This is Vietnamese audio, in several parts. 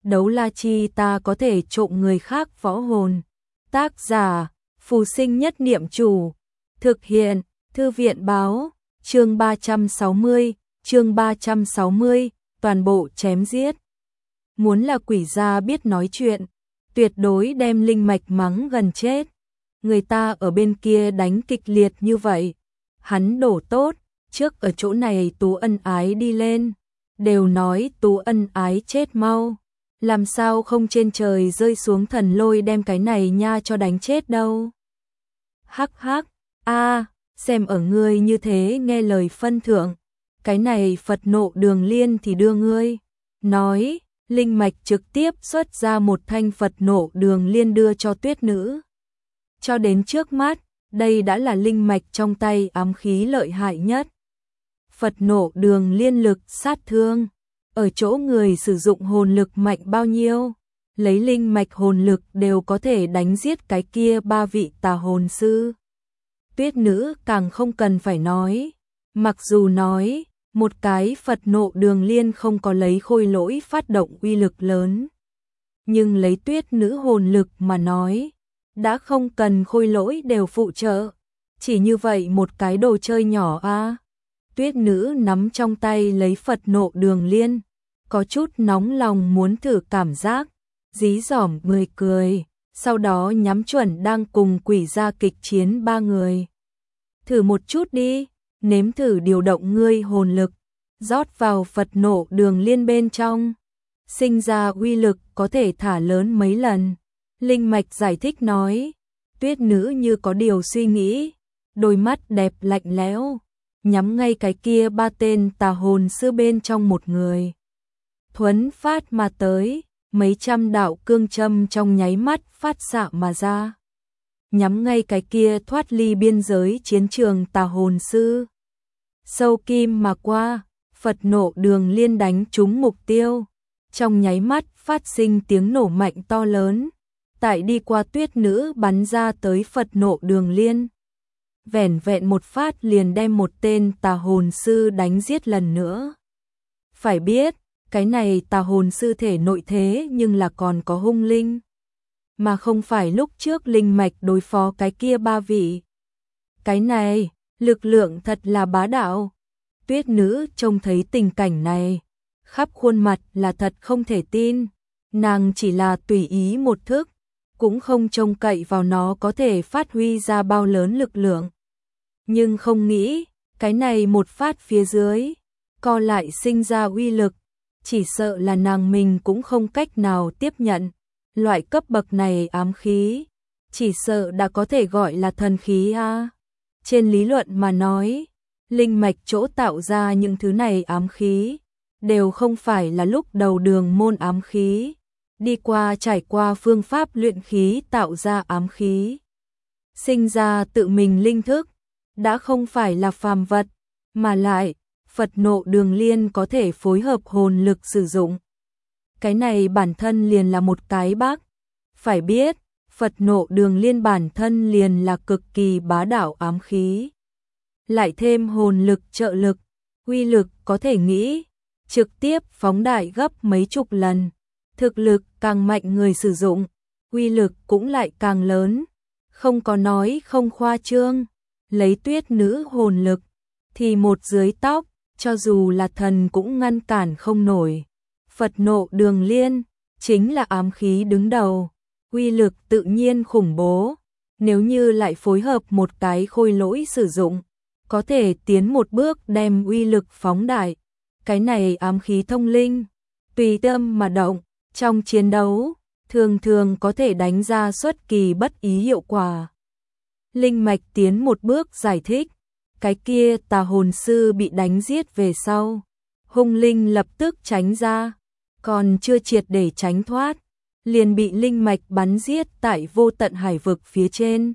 đấu la chi ta có thể trộm người khác võ hồn. Tác giả, Phù Sinh Nhất Niệm Chủ. Thực hiện, Thư viện báo, chương 360, toàn bộ chém giết. Muốn là quỷ gia biết nói chuyện, tuyệt đối đem linh mạch mắng gần chết. Người ta ở bên kia đánh kịch liệt như vậy, hắn đổ tốt, trước ở chỗ này Tú Ân Ái đi lên, đều nói Tú Ân Ái chết mau, làm sao không trên trời rơi xuống thần lôi đem cái này nha cho đánh chết đâu. Hắc hắc, xem ở ngươi như thế nghe lời phân thượng, cái này Phật nộ đường liên thì đưa ngươi. Nói, linh mạch trực tiếp xuất ra một thanh Phật nộ đường liên đưa cho Tuyết Nữ. Cho đến trước mắt, đây đã là linh mạch trong tay ám khí lợi hại nhất. Phật nộ đường liên lực sát thương, ở chỗ người sử dụng hồn lực mạnh bao nhiêu, lấy linh mạch hồn lực đều có thể đánh giết cái kia 3 vị tà hồn sư. Tuyết Nữ càng không cần phải nói, mặc dù nói, một cái Phật nộ đường liên không có lấy khôi lỗi phát động uy lực lớn. Nhưng lấy Tuyết Nữ hồn lực mà nói, đã không cần khôi lỗi đều phụ trợ. Chỉ như vậy một cái đồ chơi nhỏ Tuyết Nữ nắm trong tay lấy Phật nộ đường liên, có chút nóng lòng muốn thử cảm giác, dí dỏm người cười, sau đó nhắm chuẩn đang cùng quỷ gia kịch chiến 3 người. Thử một chút đi, nếm thử điều động ngươi hồn lực, rót vào Phật nộ đường liên bên trong, sinh ra uy lực có thể thả lớn mấy lần. Linh mạch giải thích nói. Tuyết Nữ như có điều suy nghĩ, đôi mắt đẹp lạnh lẽo, nhắm ngay cái kia 3 tên tà hồn sư bên trong một người. Thuấn phát mà tới, mấy trăm đạo cương châm trong nháy mắt phát xạ mà ra. Nhắm ngay cái kia thoát ly biên giới chiến trường tà hồn sư. Sâu kim mà qua, Phật nộ đường liên đánh trúng mục tiêu. Trong nháy mắt phát sinh tiếng nổ mạnh to lớn. Tại đi qua Tuyết Nữ bắn ra tới Phật nộ đường liên. Vẻn vẹn một phát liền đem một tên tà hồn sư đánh giết lần nữa. Phải biết, cái này tà hồn sư thể nội thế nhưng là còn có hung linh. Mà không phải lúc trước linh mạch đối phó cái kia 3 vị. Cái này, lực lượng thật là bá đạo. Tuyết Nữ trông thấy tình cảnh này, khắp khuôn mặt là thật không thể tin. Nàng chỉ là tùy ý một thức, cũng không trông cậy vào nó có thể phát huy ra bao lớn lực lượng. Nhưng không nghĩ, cái này một phát phía dưới, co lại sinh ra uy lực, chỉ sợ là nàng mình cũng không cách nào tiếp nhận. Loại cấp bậc này ám khí, chỉ sợ đã có thể gọi là thần khí Trên lý luận mà nói, linh mạch chỗ tạo ra những thứ này ám khí, đều không phải là lúc đầu đường môn ám khí. Đi qua trải qua phương pháp luyện khí tạo ra ám khí, sinh ra tự mình linh thức, đã không phải là phàm vật, mà lại, Phật nộ đường liên có thể phối hợp hồn lực sử dụng. Cái này bản thân liền là một cái bác. Phải biết, Phật nộ đường liên bản thân liền là cực kỳ bá đạo ám khí. Lại thêm hồn lực trợ lực, uy lực có thể nghĩ, trực tiếp phóng đại gấp mấy chục lần. Thực lực càng mạnh người sử dụng, uy lực cũng lại càng lớn. Không có nói không khoa trương, lấy Tuyết Nữ hồn lực, thì một dưới tóc, cho dù là thần cũng ngăn cản không nổi. Phật nộ đường liên, chính là ám khí đứng đầu, uy lực tự nhiên khủng bố. Nếu như lại phối hợp một cái khôi lỗi sử dụng, có thể tiến một bước đem uy lực phóng đại. Cái này ám khí thông linh, tùy tâm mà động. Trong chiến đấu, thường thường có thể đánh ra xuất kỳ bất ý hiệu quả. Linh mạch tiến một bước giải thích, cái kia tà hồn sư bị đánh giết về sau. Hung linh lập tức tránh ra, còn chưa triệt để tránh thoát, liền bị linh mạch bắn giết tại vô tận hải vực phía trên.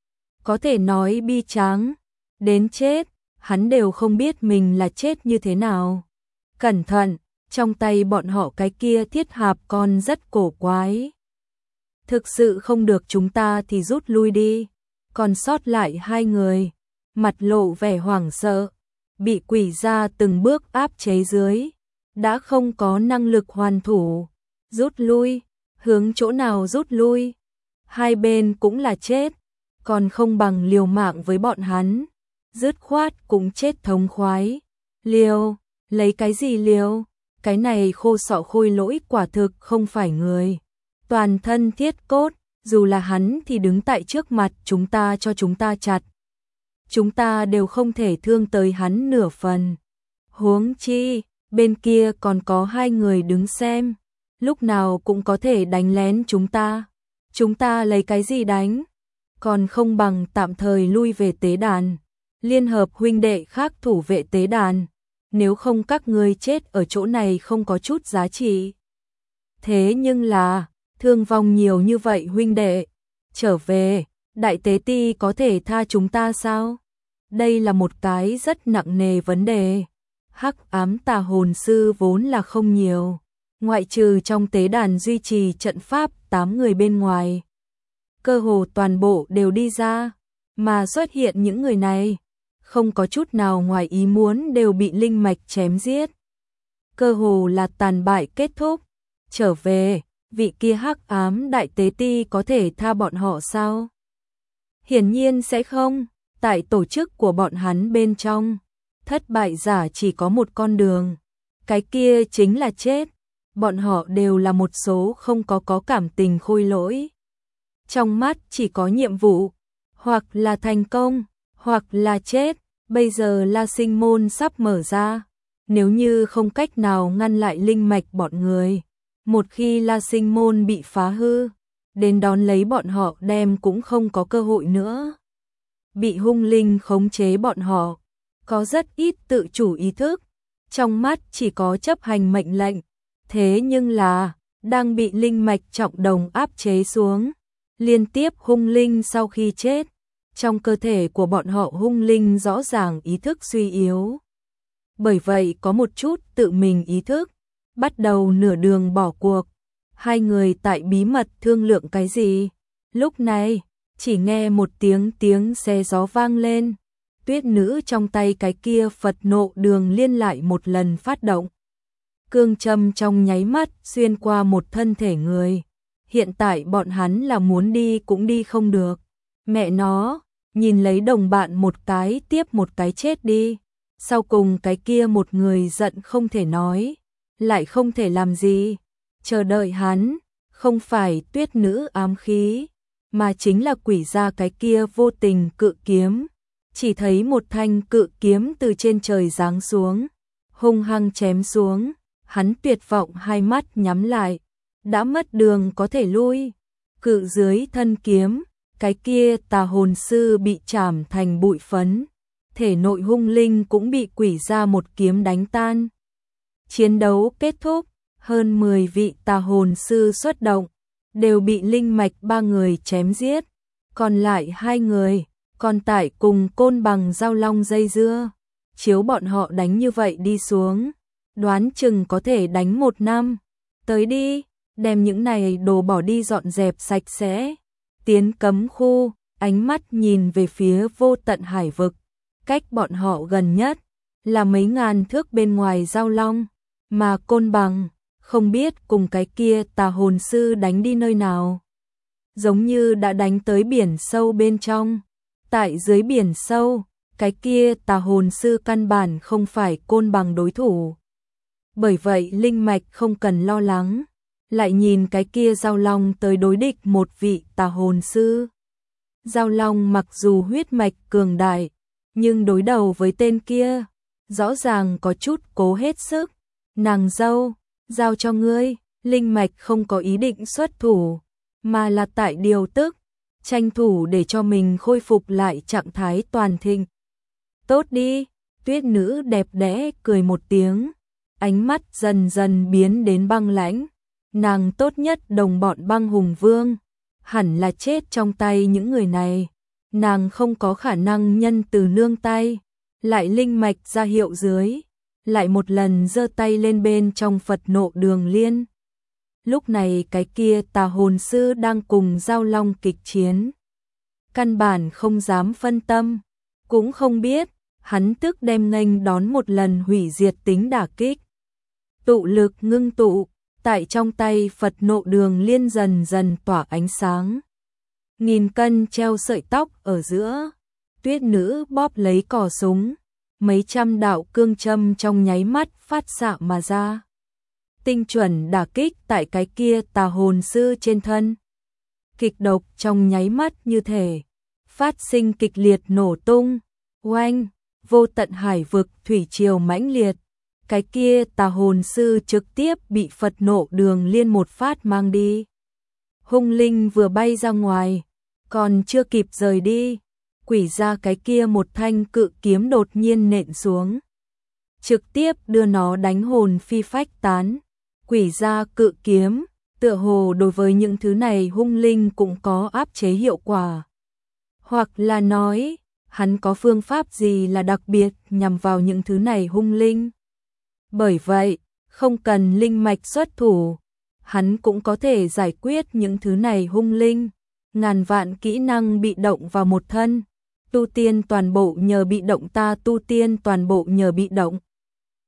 Có thể nói bi tráng, đến chết, hắn đều không biết mình là chết như thế nào. Cẩn thận! Trong tay bọn họ cái kia thiết hạp con rất cổ quái. Thực sự không được chúng ta thì rút lui đi. Còn sót lại 2 người, mặt lộ vẻ hoảng sợ, bị quỷ gia từng bước áp chế dưới, đã không có năng lực hoàn thủ. Rút lui, hướng chỗ nào rút lui? Hai bên cũng là chết, còn không bằng liều mạng với bọn hắn. Dứt khoát cũng chết thống khoái. Liều, lấy cái gì liều? Cái này khô sọ khôi lỗi quả thực không phải người. Toàn thân thiết cốt, dù là hắn thì đứng tại trước mặt chúng ta cho chúng ta chặt. Chúng ta đều không thể thương tới hắn nửa phần. Huống chi, bên kia còn có hai người đứng xem. Lúc nào cũng có thể đánh lén chúng ta. Chúng ta lấy cái gì đánh? Còn không bằng tạm thời lui về tế đàn. Liên hợp huynh đệ khác thủ vệ tế đàn. Nếu không các ngươi chết ở chỗ này không có chút giá trị. Thế nhưng là, thương vong nhiều như vậy huynh đệ. Trở về, đại tế ti có thể tha chúng ta sao? Đây là một cái rất nặng nề vấn đề. Hắc ám tà hồn sư vốn là không nhiều. Ngoại trừ trong tế đàn duy trì trận pháp 8 người bên ngoài. Cơ hồ toàn bộ đều đi ra. Mà xuất hiện những người này. Không có chút nào ngoài ý muốn đều bị linh mạch chém giết. Cơ hồ là tàn bại kết thúc. Trở về, vị kia hắc ám đại tế ti có thể tha bọn họ sao? Hiển nhiên sẽ không. Tại tổ chức của bọn hắn bên trong, thất bại giả chỉ có một con đường. Cái kia chính là chết. Bọn họ đều là một số không có cảm tình khôi lỗi. Trong mắt chỉ có nhiệm vụ, hoặc là thành công, hoặc là chết. Bây giờ La Sinh môn sắp mở ra. Nếu như không cách nào ngăn lại linh mạch bọn người, một khi La Sinh môn bị phá hư, đến đón lấy bọn họ đem cũng không có cơ hội nữa. Bị hung linh khống chế bọn họ, có rất ít tự chủ ý thức, trong mắt chỉ có chấp hành mệnh lệnh. Thế nhưng là, đang bị linh mạch trọng đồng áp chế xuống. Liên tiếp hung linh sau khi chết, trong cơ thể của bọn họ hung linh rõ ràng ý thức suy yếu. Bởi vậy có một chút tự mình ý thức, bắt đầu nửa đường bỏ cuộc. Hai người tại bí mật thương lượng cái gì? Lúc này, chỉ nghe một tiếng xe gió vang lên. Tuyết nữ trong tay cái kia Phật nộ đường liên lại một lần phát động. Cương châm trong nháy mắt xuyên qua một thân thể người. Hiện tại bọn hắn là muốn đi cũng đi không được. Mẹ nó, nhìn lấy đồng bạn một cái tiếp một cái chết đi. Sau cùng cái kia một người giận không thể nói, lại không thể làm gì. Chờ đợi hắn, không phải tuyết nữ ám khí, mà chính là quỷ gia cái kia vô tình cự kiếm. Chỉ thấy một thanh cự kiếm từ trên trời giáng xuống, hung hăng chém xuống. Hắn tuyệt vọng hai mắt nhắm lại, đã mất đường có thể lui. Cự dưới thân kiếm, cái kia tà hồn sư bị chảm thành bụi phấn. Thể nội hung linh cũng bị quỷ ra một kiếm đánh tan. Chiến đấu kết thúc, hơn 10 vị tà hồn sư xuất động, đều bị linh mạch 3 người chém giết. Còn lại 2 người, còn tại cùng côn bằng giao long dây dưa. Chiếu bọn họ đánh như vậy đi xuống, đoán chừng có thể đánh 1 năm. Tới đi, đem những này đồ bỏ đi dọn dẹp sạch sẽ. Tiến cấm khu, ánh mắt nhìn về phía vô tận hải vực. Cách bọn họ gần nhất là mấy ngàn thước bên ngoài giao long, mà côn bằng không biết cùng cái kia tà hồn sư đánh đi nơi nào. Giống như đã đánh tới biển sâu bên trong. Tại dưới biển sâu, cái kia tà hồn sư căn bản không phải côn bằng đối thủ. Bởi vậy linh mạch không cần lo lắng, lại nhìn cái kia giao long tới đối địch một vị tà hồn sư. Giao long mặc dù huyết mạch cường đại, nhưng đối đầu với tên kia, rõ ràng có chút cố hết sức. Nàng dâu, giao cho ngươi. Linh mạch không có ý định xuất thủ, mà là tại điều tức, tranh thủ để cho mình khôi phục lại trạng thái toàn thịnh. Tốt đi, tuyết nữ đẹp đẽ cười một tiếng, ánh mắt dần dần biến đến băng lãnh. Nàng tốt nhất đồng bọn băng hùng vương, hẳn là chết trong tay những người này. Nàng không có khả năng nhân từ nương tay. Lại linh mạch ra hiệu dưới, lại một lần giơ tay lên bên trong Phật nộ đường liên. Lúc này cái kia tà hồn sư đang cùng giao long kịch chiến. Căn bản không dám phân tâm, cũng không biết, hắn tức đem nghênh đón một lần hủy diệt tính đả kích. Tụ lực ngưng tụ, tại trong tay Phật Nộ Đường Liên dần dần tỏa ánh sáng. Nghìn cân treo sợi tóc ở giữa, Tuyết nữ bóp lấy cò súng, mấy trăm đạo cương châm trong nháy mắt phát xạ mà ra. Tinh chuẩn đả kích tại cái kia tà hồn sư trên thân. Kịch độc trong nháy mắt như thể phát sinh kịch liệt nổ tung, oanh, vô tận hải vực thủy triều mãnh liệt. Cái kia tà hồn sư trực tiếp bị Phật Nộ Đường Liên một phát mang đi. Hung linh vừa bay ra ngoài, còn chưa kịp rời đi, quỷ gia cái kia một thanh cự kiếm đột nhiên nện xuống, trực tiếp đưa nó đánh hồn phi phách tán. Quỷ gia cự kiếm, tựa hồ đối với những thứ này hung linh cũng có áp chế hiệu quả. Hoặc là nói, hắn có phương pháp gì là đặc biệt nhằm vào những thứ này hung linh. Bởi vậy, không cần linh mạch xuất thủ, hắn cũng có thể giải quyết những thứ này hung linh. Ngàn vạn kỹ năng bị động vào một thân, tu tiên toàn bộ nhờ bị động, ta tu tiên toàn bộ nhờ bị động.